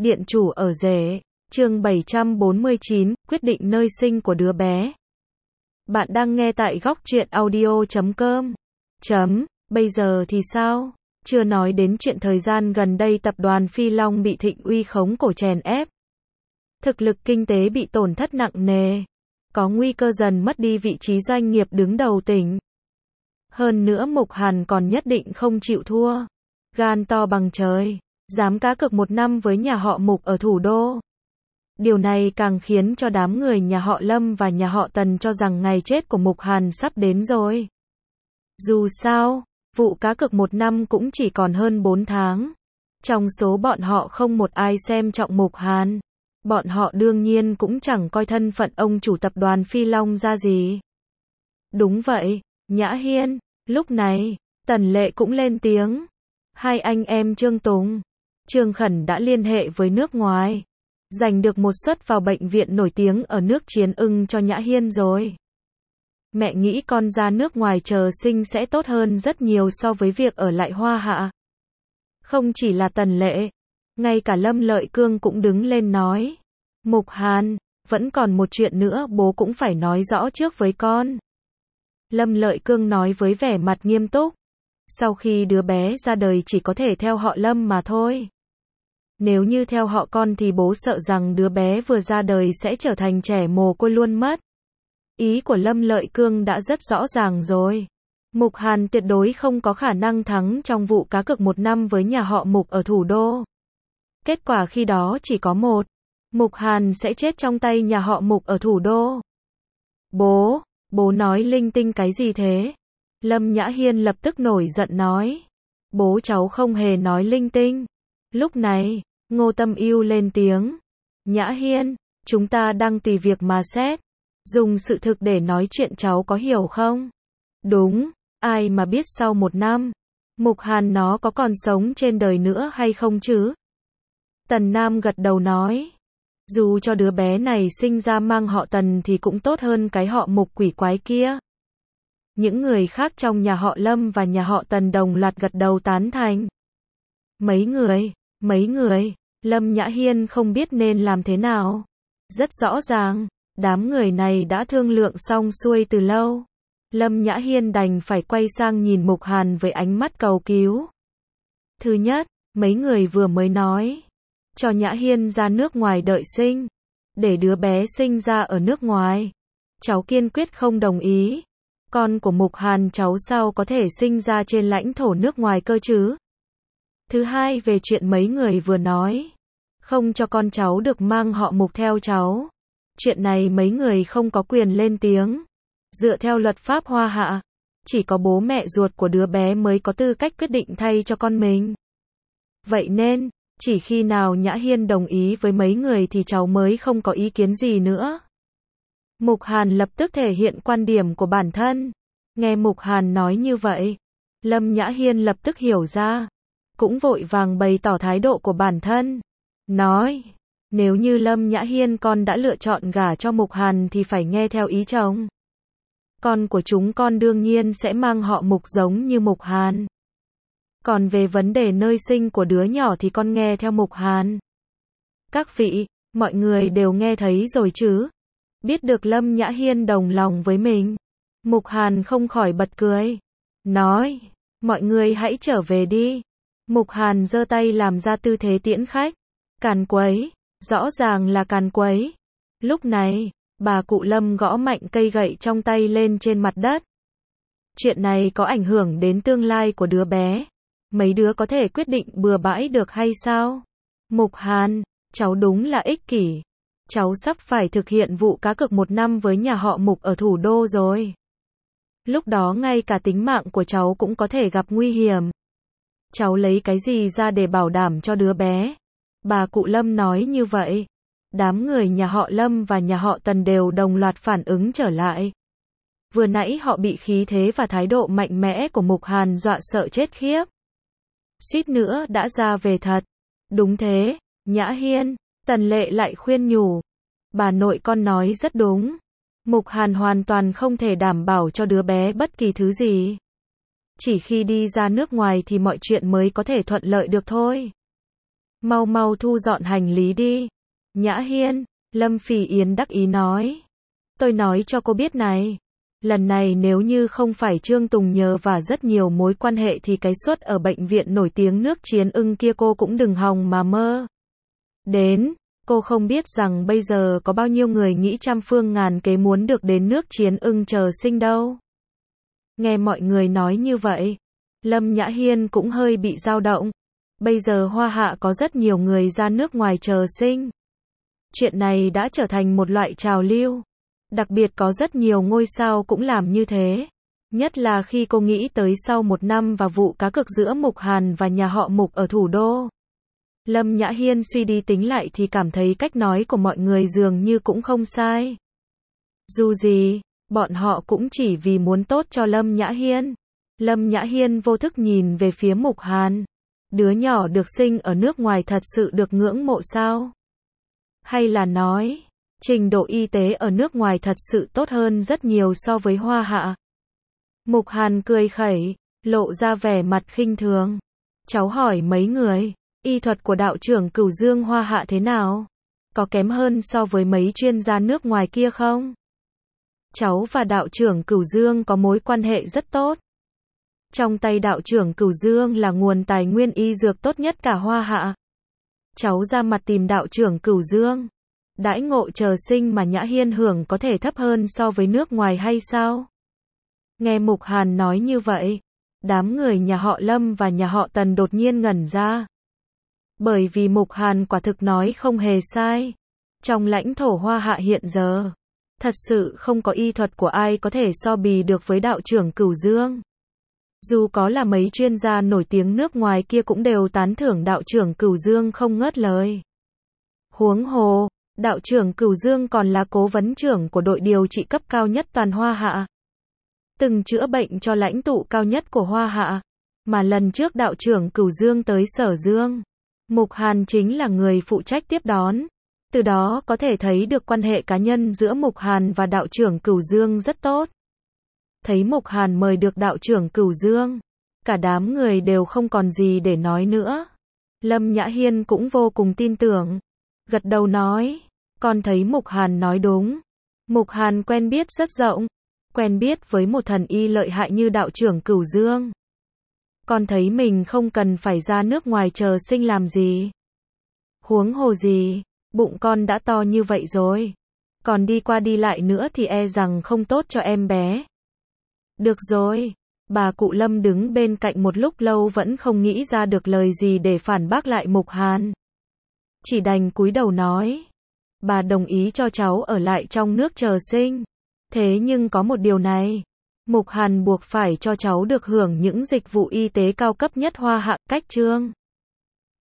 Điện chủ ở rể. Chương 749, quyết định nơi sinh của đứa bé. Bạn đang nghe tại góc truyện audio.com. Bây giờ thì sao? Chưa nói đến chuyện thời gian gần đây tập đoàn Phi Long bị Thịnh Uy khống cổ chèn ép. Thực lực kinh tế bị tổn thất nặng nề. Có nguy cơ dần mất đi vị trí doanh nghiệp đứng đầu tỉnh. Hơn nữa Mục Hàn còn nhất định không chịu thua. Gan to bằng trời, dám cá cược một năm với nhà họ Mục ở thủ đô. Điều này càng khiến cho đám người nhà họ Lâm và nhà họ Tần cho rằng ngày chết của Mục Hàn sắp đến rồi. Dù sao, vụ cá cược một năm cũng chỉ còn hơn 4 tháng. Trong số bọn họ không một ai xem trọng Mục Hàn. Bọn họ đương nhiên cũng chẳng coi thân phận ông chủ tập đoàn Phi Long ra gì. Đúng vậy, Nhã Hiên. Lúc này, Tần Lệ cũng lên tiếng. Hai anh em Trương Tùng, Trương Khẩn đã liên hệ với nước ngoài. Giành được một suất vào bệnh viện nổi tiếng ở nước Chiến Ưng cho Nhã Hiên rồi. Mẹ nghĩ con ra nước ngoài chờ sinh sẽ tốt hơn rất nhiều so với việc ở lại Hoa Hạ. Không chỉ là Tần Lệ, ngay cả Lâm Lợi Cương cũng đứng lên nói. Mục Hàn, vẫn còn một chuyện nữa bố cũng phải nói rõ trước với con. Lâm Lợi Cương nói với vẻ mặt nghiêm túc. Sau khi đứa bé ra đời chỉ có thể theo họ Lâm mà thôi. Nếu như theo họ con thì bố sợ rằng đứa bé vừa ra đời sẽ trở thành trẻ mồ côi luôn mất. Ý của Lâm Lợi Cương đã rất rõ ràng rồi. Mục Hàn tuyệt đối không có khả năng thắng trong vụ cá cược một năm với nhà họ Mục ở thủ đô. Kết quả khi đó chỉ có một. Mục Hàn sẽ chết trong tay nhà họ Mục ở thủ đô. Bố nói linh tinh cái gì thế? Lâm Nhã Hiên lập tức nổi giận nói. Bố cháu không hề nói linh tinh. Lúc này, Ngô Tâm Ưu lên tiếng. Nhã Hiên, chúng ta đang tùy việc mà xét. Dùng sự thực để nói chuyện cháu có hiểu không? Đúng, ai mà biết sau một năm, Mục Hàn nó có còn sống trên đời nữa hay không chứ? Tần Nam gật đầu nói. Dù cho đứa bé này sinh ra mang họ Tần thì cũng tốt hơn cái họ Mục quỷ quái kia. Những người khác trong nhà họ Lâm và nhà họ Tần đồng loạt gật đầu tán thành. Mấy người, Lâm Nhã Hiên không biết nên làm thế nào. Rất rõ ràng, đám người này đã thương lượng xong xuôi từ lâu. Lâm Nhã Hiên đành phải quay sang nhìn Mục Hàn với ánh mắt cầu cứu. Thứ nhất, mấy người vừa mới nói. Cho Nhã Hiên ra nước ngoài đợi sinh. Để đứa bé sinh ra ở nước ngoài. Cháu kiên quyết không đồng ý. Con của Mục Hàn cháu sao có thể sinh ra trên lãnh thổ nước ngoài cơ chứ? Thứ hai về chuyện mấy người vừa nói. Không cho con cháu được mang họ Mục theo cháu. Chuyện này mấy người không có quyền lên tiếng. Dựa theo luật pháp Hoa Hạ, chỉ có bố mẹ ruột của đứa bé mới có tư cách quyết định thay cho con mình. Vậy nên, chỉ khi nào Nhã Hiên đồng ý với mấy người thì cháu mới không có ý kiến gì nữa. Mục Hàn lập tức thể hiện quan điểm của bản thân. Nghe Mục Hàn nói như vậy, Lâm Nhã Hiên lập tức hiểu ra. Cũng vội vàng bày tỏ thái độ của bản thân. Nói, nếu như Lâm Nhã Hiên con đã lựa chọn gả cho Mục Hàn thì phải nghe theo ý chồng. Con của chúng con đương nhiên sẽ mang họ Mục giống như Mục Hàn. Còn về vấn đề nơi sinh của đứa nhỏ thì con nghe theo Mục Hàn. Các vị, mọi người đều nghe thấy rồi chứ? Biết được Lâm Nhã Hiên đồng lòng với mình. Mục Hàn không khỏi bật cười. Nói, mọi người hãy trở về đi. Mục Hàn giơ tay làm ra tư thế tiễn khách. Càn quấy, rõ ràng là càn quấy. Lúc này, bà cụ Lâm gõ mạnh cây gậy trong tay lên trên mặt đất. Chuyện này có ảnh hưởng đến tương lai của đứa bé. Mấy đứa có thể quyết định bừa bãi được hay sao? Mục Hàn, cháu đúng là ích kỷ. Cháu sắp phải thực hiện vụ cá cược một năm với nhà họ Mục ở thủ đô rồi. Lúc đó ngay cả tính mạng của cháu cũng có thể gặp nguy hiểm. Cháu lấy cái gì ra để bảo đảm cho đứa bé? Bà cụ Lâm nói như vậy. Đám người nhà họ Lâm và nhà họ Tần đều đồng loạt phản ứng trở lại. Vừa nãy họ bị khí thế và thái độ mạnh mẽ của Mục Hàn dọa sợ chết khiếp. Suýt nữa đã ra về thật. Đúng thế, Nhã Hiên, Tần Lệ lại khuyên nhủ. Bà nội con nói rất đúng. Mục Hàn hoàn toàn không thể đảm bảo cho đứa bé bất kỳ thứ gì. Chỉ khi đi ra nước ngoài thì mọi chuyện mới có thể thuận lợi được thôi. Mau mau thu dọn hành lý đi. Nhã Hiên, Lâm Phỉ Yến đắc ý nói. Tôi nói cho cô biết này. Lần này nếu như không phải Trương Tùng nhờ và rất nhiều mối quan hệ thì cái suất ở bệnh viện nổi tiếng nước Chiến Ưng kia cô cũng đừng hòng mà mơ. Đến, cô không biết rằng bây giờ có bao nhiêu người nghĩ trăm phương ngàn kế muốn được đến nước Chiến Ưng chờ sinh đâu. Nghe mọi người nói như vậy, Lâm Nhã Hiên cũng hơi bị dao động. Bây giờ Hoa Hạ có rất nhiều người ra nước ngoài chờ sinh. Chuyện này đã trở thành một loại trào lưu. Đặc biệt có rất nhiều ngôi sao cũng làm như thế. Nhất là khi cô nghĩ tới sau một năm và vụ cá cược giữa Mục Hàn và nhà họ Mục ở thủ đô. Lâm Nhã Hiên suy đi tính lại thì cảm thấy cách nói của mọi người dường như cũng không sai. Dù gì, bọn họ cũng chỉ vì muốn tốt cho Lâm Nhã Hiên. Lâm Nhã Hiên vô thức nhìn về phía Mục Hàn. Đứa nhỏ được sinh ở nước ngoài thật sự được ngưỡng mộ sao? Hay là nói, trình độ y tế ở nước ngoài thật sự tốt hơn rất nhiều so với Hoa Hạ? Mục Hàn cười khẩy, lộ ra vẻ mặt khinh thường. Cháu hỏi mấy người, y thuật của đạo trưởng Cửu Dương Hoa Hạ thế nào? Có kém hơn so với mấy chuyên gia nước ngoài kia không? Cháu và đạo trưởng Cửu Dương có mối quan hệ rất tốt. Trong tay đạo trưởng Cửu Dương là nguồn tài nguyên y dược tốt nhất cả Hoa Hạ. Cháu ra mặt tìm đạo trưởng Cửu Dương. Đãi ngộ chờ sinh mà Nhã Hiên hưởng có thể thấp hơn so với nước ngoài hay sao? Nghe Mục Hàn nói như vậy, đám người nhà họ Lâm và nhà họ Tần đột nhiên ngẩn ra. Bởi vì Mục Hàn quả thực nói không hề sai. Trong lãnh thổ Hoa Hạ hiện giờ, thật sự không có y thuật của ai có thể so bì được với đạo trưởng Cửu Dương. Dù có là mấy chuyên gia nổi tiếng nước ngoài kia cũng đều tán thưởng đạo trưởng Cửu Dương không ngớt lời. Huống hồ, đạo trưởng Cửu Dương còn là cố vấn trưởng của đội điều trị cấp cao nhất toàn Hoa Hạ. Từng chữa bệnh cho lãnh tụ cao nhất của Hoa Hạ. Mà lần trước đạo trưởng Cửu Dương tới Sở Dương, Mục Hàn chính là người phụ trách tiếp đón. Từ đó có thể thấy được quan hệ cá nhân giữa Mục Hàn và đạo trưởng Cửu Dương rất tốt. Thấy Mục Hàn mời được đạo trưởng Cửu Dương, cả đám người đều không còn gì để nói nữa. Lâm Nhã Hiên cũng vô cùng tin tưởng, gật đầu nói, con thấy Mục Hàn nói đúng. Mục Hàn quen biết rất rộng, quen biết với một thần y lợi hại như đạo trưởng Cửu Dương. Con thấy mình không cần phải ra nước ngoài chờ sinh làm gì. Huống hồ gì, bụng con đã to như vậy rồi. Còn đi qua đi lại nữa thì e rằng không tốt cho em bé. Được rồi, bà cụ Lâm đứng bên cạnh một lúc lâu vẫn không nghĩ ra được lời gì để phản bác lại Mục Hàn. Chỉ đành cúi đầu nói, bà đồng ý cho cháu ở lại trong nước chờ sinh. Thế nhưng có một điều này, Mục Hàn buộc phải cho cháu được hưởng những dịch vụ y tế cao cấp nhất Hoa Hạ, cách chương.